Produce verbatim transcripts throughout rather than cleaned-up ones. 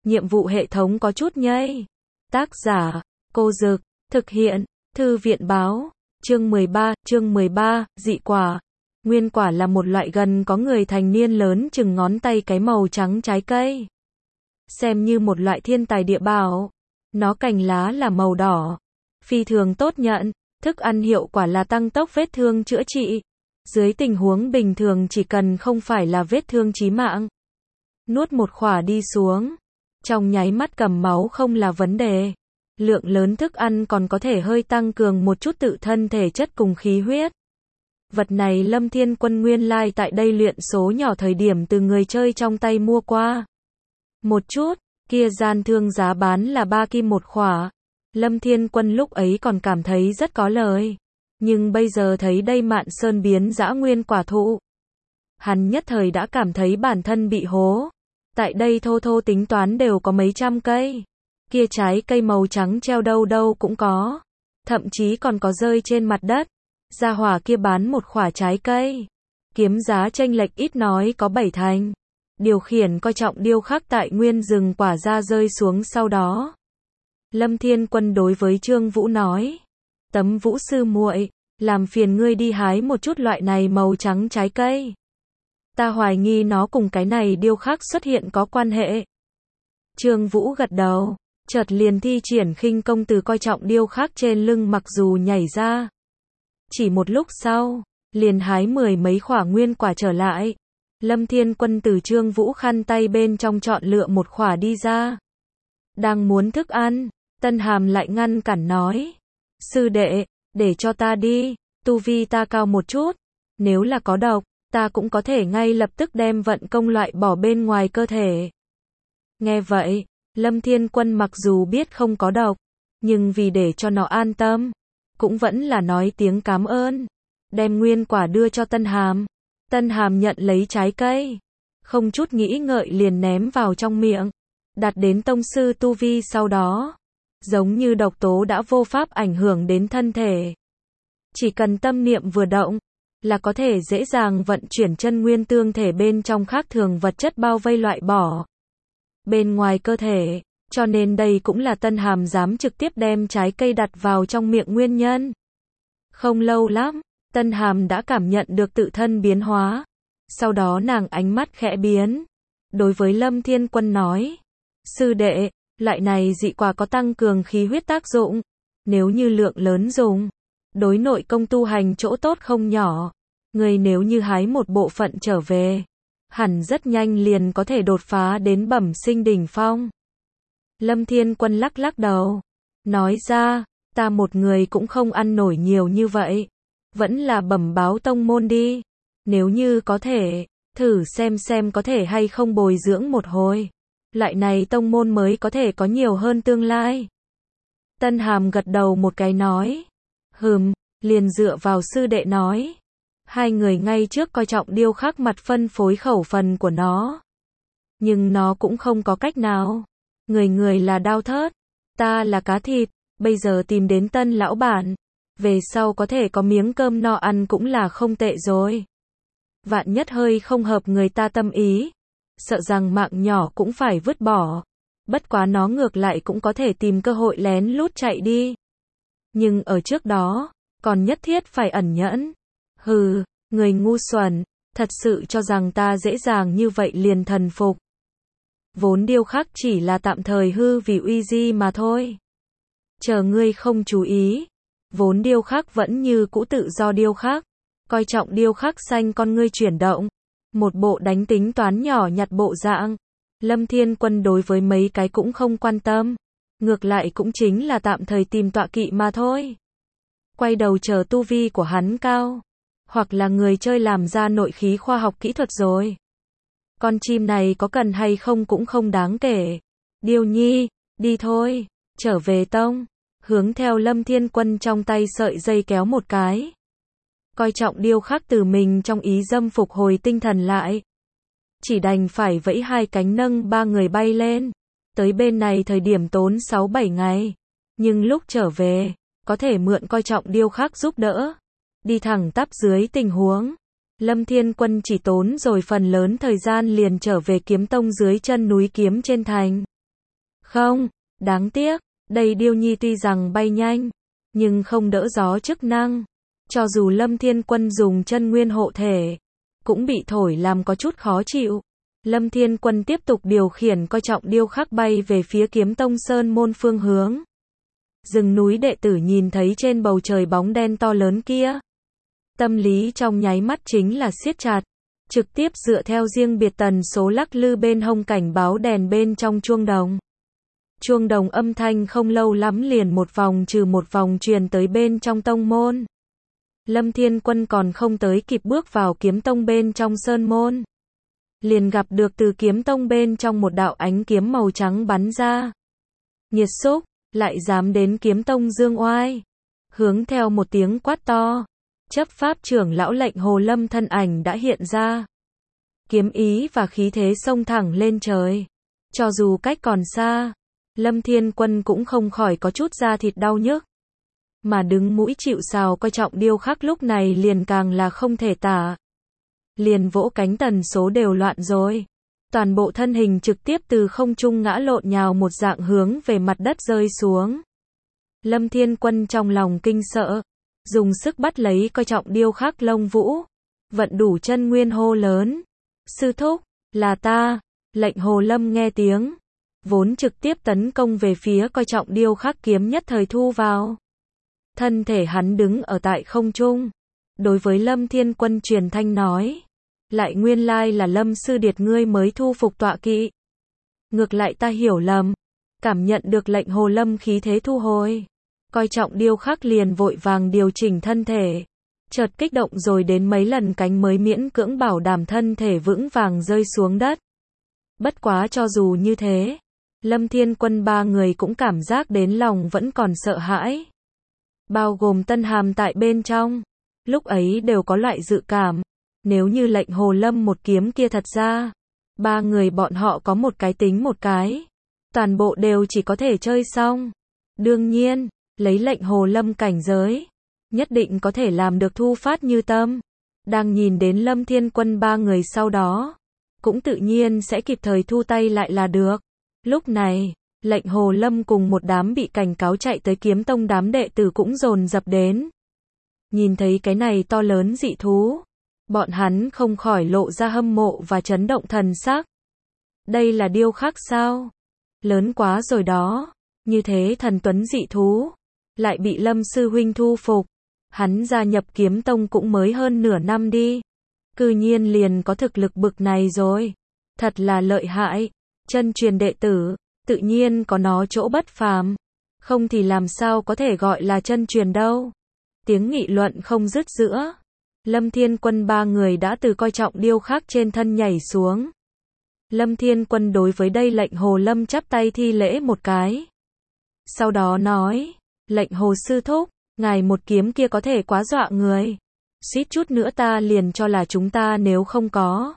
nhiệm vụ hệ thống có chút nhây. Tác giả, Cô Dực, thực hiện, Thư viện Báo, chương mười ba, chương mười ba, dị quả. Nguyên quả là một loại gần có người thành niên lớn chừng ngón tay cái màu trắng trái cây. Xem như một loại thiên tài địa bảo. Nó cành lá là màu đỏ. Phi thường tốt nhận, thức ăn hiệu quả là tăng tốc vết thương chữa trị. Dưới tình huống bình thường chỉ cần không phải là vết thương chí mạng. Nuốt một khỏa đi xuống. Trong nháy mắt cầm máu không là vấn đề. Lượng lớn thức ăn còn có thể hơi tăng cường một chút tự thân thể chất cùng khí huyết. Vật này Lâm Thiên Quân nguyên lai tại đây luyện số nhỏ thời điểm từ người chơi trong tay mua qua. Một chút, kia gian thương giá bán là ba kim một khỏa. Lâm Thiên Quân lúc ấy còn cảm thấy rất có lời. Nhưng bây giờ thấy đây Mạn Sơn biến dã nguyên quả thụ. Hắn nhất thời đã cảm thấy bản thân bị hố. Tại đây thô thô tính toán đều có mấy trăm cây. Kia trái cây màu trắng treo đâu đâu cũng có. Thậm chí còn có rơi trên mặt đất. Gia hỏa kia bán một khỏa trái cây. Kiếm giá chênh lệch ít nói có bảy thành. Điều khiển coi trọng điêu khắc tại nguyên rừng quả ra rơi xuống sau đó. Lâm Thiên Quân đối với Trương Vũ nói. Tấm Vũ sư muội, làm phiền ngươi đi hái một chút loại này màu trắng trái cây. Ta hoài nghi nó cùng cái này điêu khắc xuất hiện có quan hệ. Trương Vũ gật đầu, chợt liền thi triển khinh công từ coi trọng điêu khắc trên lưng mặc dù nhảy ra. Chỉ một lúc sau, liền hái mười mấy khỏa nguyên quả trở lại. Lâm Thiên Quân từ Trương Vũ khăn tay bên trong chọn lựa một khỏa đi ra. Đang muốn thức ăn, Tân Hàm lại ngăn cản nói. Sư đệ, để cho ta đi, tu vi ta cao một chút. Nếu là có độc, ta cũng có thể ngay lập tức đem vận công loại bỏ bên ngoài cơ thể. Nghe vậy, Lâm Thiên Quân mặc dù biết không có độc, nhưng vì để cho nó an tâm, cũng vẫn là nói tiếng cảm ơn. Đem nguyên quả đưa cho Tân Hàm. Tân Hàm nhận lấy trái cây. Không chút nghĩ ngợi liền ném vào trong miệng. Đạt đến tông sư tu vi sau đó. Giống như độc tố đã vô pháp ảnh hưởng đến thân thể. Chỉ cần tâm niệm vừa động, là có thể dễ dàng vận chuyển chân nguyên tương thể bên trong khác thường vật chất bao vây loại bỏ. Bên ngoài cơ thể, cho nên đây cũng là Tân Hàm dám trực tiếp đem trái cây đặt vào trong miệng nguyên nhân. Không lâu lắm, Tân Hàm đã cảm nhận được tự thân biến hóa. Sau đó nàng ánh mắt khẽ biến. Đối với Lâm Thiên Quân nói. Sư đệ, loại này dị quả có tăng cường khí huyết tác dụng. Nếu như lượng lớn dùng, đối nội công tu hành chỗ tốt không nhỏ. Người nếu như hái một bộ phận trở về, hẳn rất nhanh liền có thể đột phá đến bẩm sinh đỉnh phong. Lâm Thiên Quân lắc lắc đầu. Nói ra, ta một người cũng không ăn nổi nhiều như vậy. Vẫn là bẩm báo tông môn đi. Nếu như có thể, thử xem xem có thể hay không bồi dưỡng một hồi. Loại này tông môn mới có thể có nhiều hơn tương lai. Tân Hàm gật đầu một cái nói. Hừm, liền dựa vào sư đệ nói. Hai người ngay trước coi trọng điêu khắc mặt phân phối khẩu phần của nó. Nhưng nó cũng không có cách nào. Người người là đao thớt, ta là cá thịt, bây giờ tìm đến Tân lão bản. Về sau có thể có miếng cơm no ăn cũng là không tệ rồi. Vạn nhất hơi không hợp người ta tâm ý. Sợ rằng mạng nhỏ cũng phải vứt bỏ. Bất quá nó ngược lại cũng có thể tìm cơ hội lén lút chạy đi. Nhưng ở trước đó, còn nhất thiết phải ẩn nhẫn. Hừ, người ngu xuẩn, thật sự cho rằng ta dễ dàng như vậy liền thần phục. Vốn điêu khắc chỉ là tạm thời hư vì uy di mà thôi. Chờ ngươi không chú ý, vốn điêu khắc vẫn như cũ tự do điêu khắc. Coi trọng điêu khắc xanh con ngươi chuyển động. Một bộ đánh tính toán nhỏ nhặt bộ dạng. Lâm Thiên Quân đối với mấy cái cũng không quan tâm. Ngược lại cũng chính là tạm thời tìm tọa kỵ mà thôi. Quay đầu chờ tu vi của hắn cao. Hoặc là người chơi làm ra nội khí khoa học kỹ thuật rồi. Con chim này có cần hay không cũng không đáng kể. Điêu nhi, đi thôi, trở về tông. Hướng theo Lâm Thiên Quân trong tay sợi dây kéo một cái. Coi trọng điêu khắc từ mình trong ý dâm phục hồi tinh thần lại. Chỉ đành phải vẫy hai cánh nâng ba người bay lên. Tới bên này thời điểm tốn sáu bảy ngày. Nhưng lúc trở về, có thể mượn coi trọng điêu khắc giúp đỡ. Đi thẳng tắp dưới tình huống. Lâm Thiên Quân chỉ tốn rồi phần lớn thời gian liền trở về kiếm tông dưới chân núi kiếm trên thành. Không, đáng tiếc, đây điêu nhi tuy rằng bay nhanh, nhưng không đỡ gió chức năng. Cho dù Lâm Thiên Quân dùng chân nguyên hộ thể, cũng bị thổi làm có chút khó chịu. Lâm Thiên Quân tiếp tục điều khiển coi trọng điêu khắc bay về phía Kiếm Tông Sơn môn phương hướng. Rừng núi đệ tử nhìn thấy trên bầu trời bóng đen to lớn kia. Tâm lý trong nháy mắt chính là siết chặt, trực tiếp dựa theo riêng biệt tần số lắc lư bên hông cảnh báo đèn bên trong chuông đồng. Chuông đồng âm thanh không lâu lắm liền một vòng trừ một vòng truyền tới bên trong tông môn. Lâm Thiên Quân còn không tới kịp bước vào Kiếm Tông bên trong sơn môn, liền gặp được từ Kiếm Tông bên trong một đạo ánh kiếm màu trắng bắn ra. Nhiệt xúc, lại dám đến Kiếm Tông dương oai. Hướng theo một tiếng quát to, chấp pháp trưởng lão Lệnh Hồ Lâm thân ảnh đã hiện ra. Kiếm ý và khí thế xông thẳng lên trời. Cho dù cách còn xa, Lâm Thiên Quân cũng không khỏi có chút da thịt đau nhức. Mà đứng mũi chịu sào coi trọng điêu khắc lúc này liền càng là không thể tả. Liền vỗ cánh tần số đều loạn rồi. Toàn bộ thân hình trực tiếp từ không trung ngã lộn nhào một dạng hướng về mặt đất rơi xuống. Lâm Thiên Quân trong lòng kinh sợ, dùng sức bắt lấy coi trọng điêu khắc lông vũ, vận đủ chân nguyên hô lớn. Sư thúc, là ta. Lệnh Hồ Lâm nghe tiếng, vốn trực tiếp tấn công về phía coi trọng điêu khắc kiếm nhất thời thu vào. Thân thể hắn đứng ở tại không trung, đối với Lâm Thiên Quân truyền thanh nói, lại nguyên lai là Lâm sư điệt ngươi mới thu phục tọa kỵ. Ngược lại ta hiểu lầm. Cảm nhận được Lệnh Hồ Lâm khí thế thu hồi, coi trọng điêu khắc liền vội vàng điều chỉnh thân thể, chợt kích động rồi đến mấy lần cánh mới miễn cưỡng bảo đảm thân thể vững vàng rơi xuống đất. Bất quá cho dù như thế, Lâm Thiên Quân ba người cũng cảm giác đến lòng vẫn còn sợ hãi. Bao gồm Tân Hàm tại bên trong, lúc ấy đều có loại dự cảm, nếu như Lệnh Hồ Lâm một kiếm kia thật ra, ba người bọn họ có một cái tính một cái, toàn bộ đều chỉ có thể chơi xong. Đương nhiên, lấy Lệnh Hồ Lâm cảnh giới, nhất định có thể làm được thu phát như tâm. Đang nhìn đến Lâm Thiên Quân ba người sau đó, cũng tự nhiên sẽ kịp thời thu tay lại là được. Lúc này, Lệnh Hồ Lâm cùng một đám bị cảnh cáo chạy tới Kiếm Tông đám đệ tử cũng dồn dập đến. Nhìn thấy cái này to lớn dị thú, bọn hắn không khỏi lộ ra hâm mộ và chấn động thần sắc. Đây là điêu khắc sao? Lớn quá rồi đó. Như thế thần tuấn dị thú, lại bị Lâm sư huynh thu phục. Hắn gia nhập Kiếm Tông cũng mới hơn nửa năm đi, cư nhiên liền có thực lực bực này rồi. Thật là lợi hại. Chân truyền đệ tử, tự nhiên có nó chỗ bất phàm, không thì làm sao có thể gọi là chân truyền đâu. Tiếng nghị luận không dứt giữa. Lâm Thiên Quân ba người đã từ coi trọng điêu khắc trên thân nhảy xuống. Lâm Thiên Quân đối với đây Lệnh Hồ Lâm chắp tay thi lễ một cái. Sau đó nói, Lệnh Hồ sư thúc, ngài một kiếm kia có thể quá dọa người. Suýt chút nữa ta liền cho là chúng ta nếu không có.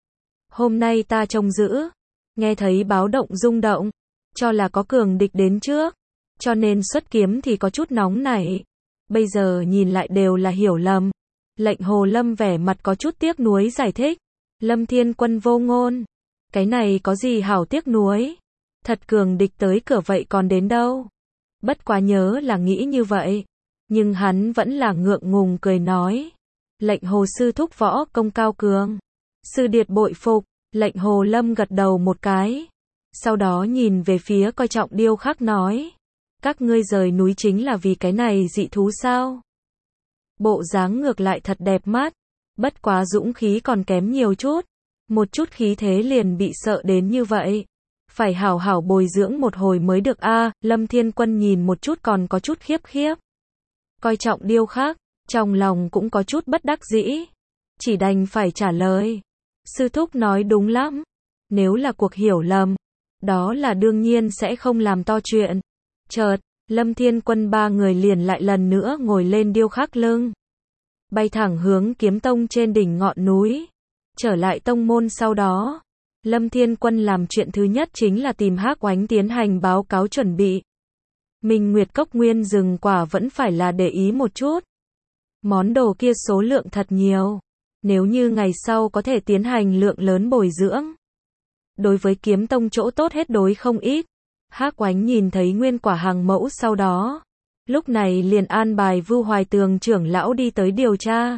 Hôm nay ta trông giữ, nghe thấy báo động rung động, cho là có cường địch đến trước, cho nên xuất kiếm thì có chút nóng nảy. Bây giờ nhìn lại đều là hiểu lầm. Lệnh Hồ Lâm vẻ mặt có chút tiếc nuối giải thích. Lâm Thiên Quân vô ngôn. Cái này có gì hảo tiếc nuối. Thật cường địch tới cửa vậy còn đến đâu. Bất quá nhớ là nghĩ như vậy. Nhưng hắn vẫn là ngượng ngùng cười nói. Lệnh Hồ sư thúc võ công cao cường. Sư điệt bội phục. Lệnh Hồ Lâm gật đầu một cái. Sau đó nhìn về phía coi trọng điêu khắc nói. Các ngươi rời núi chính là vì cái này dị thú sao? Bộ dáng ngược lại thật đẹp mắt. Bất quá dũng khí còn kém nhiều chút. Một chút khí thế liền bị sợ đến như vậy. Phải hảo hảo bồi dưỡng một hồi mới được a. À, Lâm Thiên Quân nhìn một chút còn có chút khiếp khiếp. Coi trọng điêu khắc, trong lòng cũng có chút bất đắc dĩ. Chỉ đành phải trả lời. Sư thúc nói đúng lắm. Nếu là cuộc hiểu lầm, đó là đương nhiên sẽ không làm to chuyện. Chợt, Lâm Thiên Quân ba người liền lại lần nữa ngồi lên điêu khắc lưng. Bay thẳng hướng Kiếm Tông trên đỉnh ngọn núi. Trở lại tông môn sau đó, Lâm Thiên Quân làm chuyện thứ nhất chính là tìm Hắc Oánh tiến hành báo cáo chuẩn bị. Minh Nguyệt Cốc nguyên rừng quả vẫn phải là để ý một chút. Món đồ kia số lượng thật nhiều. Nếu như ngày sau có thể tiến hành lượng lớn bồi dưỡng, đối với Kiếm Tông chỗ tốt hết đối không ít. Hắc Oánh nhìn thấy nguyên quả hàng mẫu sau đó, lúc này liền an bài Vưu Hoài Tường trưởng lão đi tới điều tra.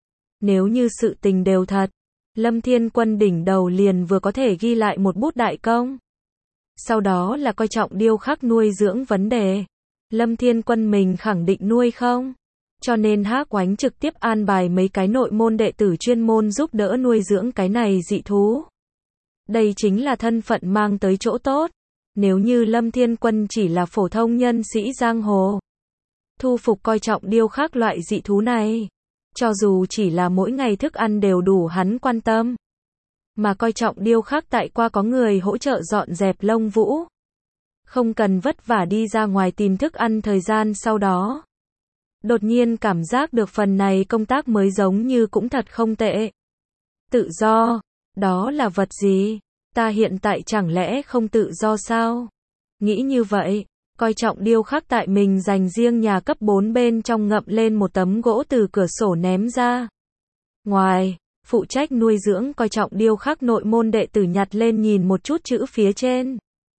Nếu như sự tình đều thật, Lâm Thiên Quân đỉnh đầu liền vừa có thể ghi lại một bút đại công. Sau đó là coi trọng điêu khắc nuôi dưỡng vấn đề. Lâm Thiên Quân mình khẳng định nuôi không? Cho nên Hắc Oánh trực tiếp an bài mấy cái nội môn đệ tử chuyên môn giúp đỡ nuôi dưỡng cái này dị thú. Đây chính là thân phận mang tới chỗ tốt. Nếu như Lâm Thiên Quân chỉ là phổ thông nhân sĩ giang hồ, thu phục coi trọng điêu khắc loại dị thú này, cho dù chỉ là mỗi ngày thức ăn đều đủ hắn quan tâm. Mà coi trọng điêu khắc tại qua có người hỗ trợ dọn dẹp lông vũ. Không cần vất vả đi ra ngoài tìm thức ăn thời gian sau đó. Đột nhiên cảm giác được phần này công tác mới giống như cũng thật không tệ. Tự do, đó là vật gì? Ta hiện tại chẳng lẽ không tự do sao? Nghĩ như vậy, coi trọng điêu khắc tại mình dành riêng nhà cấp bốn bên trong ngậm lên một tấm gỗ từ cửa sổ ném ra. Ngoài, phụ trách nuôi dưỡng coi trọng điêu khắc nội môn đệ tử nhặt lên nhìn một chút chữ phía trên.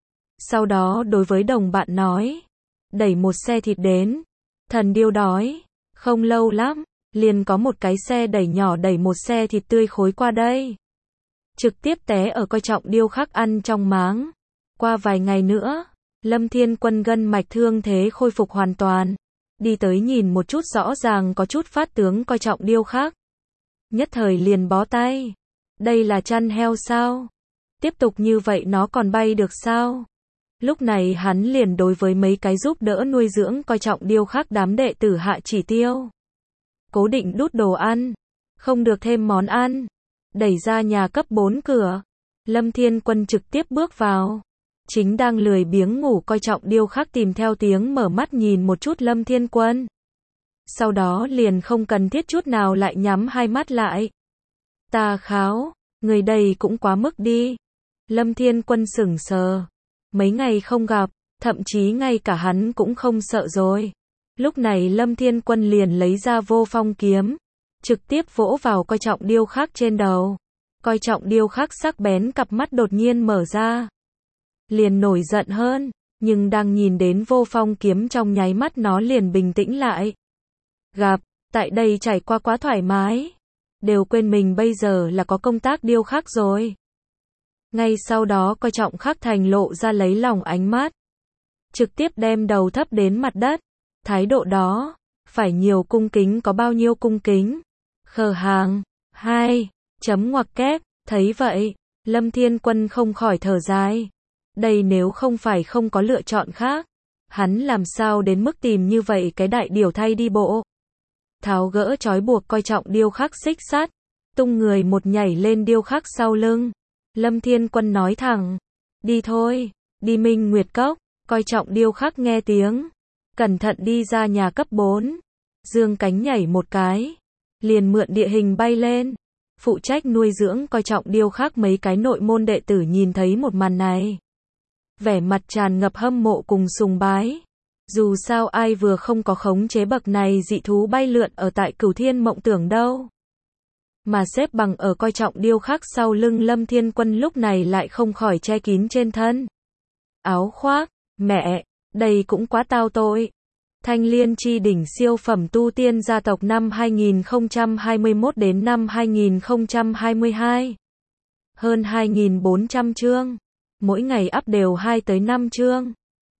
Sau đó đối với đồng bạn nói, đẩy một xe thịt đến. Thần điêu đói, không lâu lắm, liền có một cái xe đẩy nhỏ đẩy một xe thịt tươi khối qua đây. Trực tiếp té ở coi trọng điêu khắc ăn trong máng. Qua vài ngày nữa, Lâm Thiên Quân gân mạch thương thế khôi phục hoàn toàn. Đi tới nhìn một chút rõ ràng có chút phát tướng coi trọng điêu khắc. Nhất thời liền bó tay. Đây là chăn heo sao? Tiếp tục như vậy nó còn bay được sao? Lúc này hắn liền đối với mấy cái giúp đỡ nuôi dưỡng coi trọng điêu khắc đám đệ tử hạ chỉ tiêu. Cố định đút đồ ăn. Không được thêm món ăn. Đẩy ra nhà cấp bốn cửa. Lâm Thiên Quân trực tiếp bước vào. Chính đang lười biếng ngủ coi trọng điêu khắc tìm theo tiếng mở mắt nhìn một chút Lâm Thiên Quân. Sau đó liền không cần thiết chút nào lại nhắm hai mắt lại. Ta kháo, người đây cũng quá mức đi. Lâm Thiên Quân sững sờ. Mấy ngày không gặp, thậm chí ngay cả hắn cũng không sợ rồi. Lúc này Lâm Thiên Quân liền lấy ra vô phong kiếm, trực tiếp vỗ vào coi trọng điêu khắc trên đầu. Coi trọng điêu khắc sắc bén cặp mắt đột nhiên mở ra. Liền nổi giận hơn, nhưng đang nhìn đến vô phong kiếm trong nháy mắt nó liền bình tĩnh lại. Gặp, tại đây trải qua quá thoải mái. Đều quên mình bây giờ là có công tác điêu khắc rồi. Ngay sau đó coi trọng khắc thành lộ ra lấy lòng ánh mắt. Trực tiếp đem đầu thấp đến mặt đất. Thái độ đó, phải nhiều cung kính có bao nhiêu cung kính. Khờ hàng, hai, chấm ngoặc kép, thấy vậy, Lâm Thiên Quân không khỏi thở dài. Đây nếu không phải không có lựa chọn khác, hắn làm sao đến mức tìm như vậy cái đại điều thay đi bộ. Tháo gỡ trói buộc coi trọng điêu khắc xích sắt, tung người một nhảy lên điêu khắc sau lưng. Lâm Thiên Quân nói thẳng, đi thôi, đi Minh Nguyệt Cốc, coi trọng điêu khắc nghe tiếng, cẩn thận đi ra nhà cấp bốn, dương cánh nhảy một cái, liền mượn địa hình bay lên, phụ trách nuôi dưỡng coi trọng điêu khắc mấy cái nội môn đệ tử nhìn thấy một màn này. Vẻ mặt tràn ngập hâm mộ cùng sùng bái, dù sao ai vừa không có khống chế bậc này dị thú bay lượn ở tại Cửu Thiên Mộng Tưởng đâu. Mà xếp bằng ở coi trọng điêu khắc sau lưng Lâm Thiên Quân lúc này lại không khỏi che kín trên thân. Áo khoác, mẹ, đây cũng quá tao tội. Thanh Liên chi đỉnh siêu phẩm tu tiên gia tộc năm hai nghìn không trăm hai mươi mốt đến năm hai nghìn không trăm hai mươi hai. Hơn hai nghìn bốn trăm chương. Mỗi ngày up đều hai tới năm chương.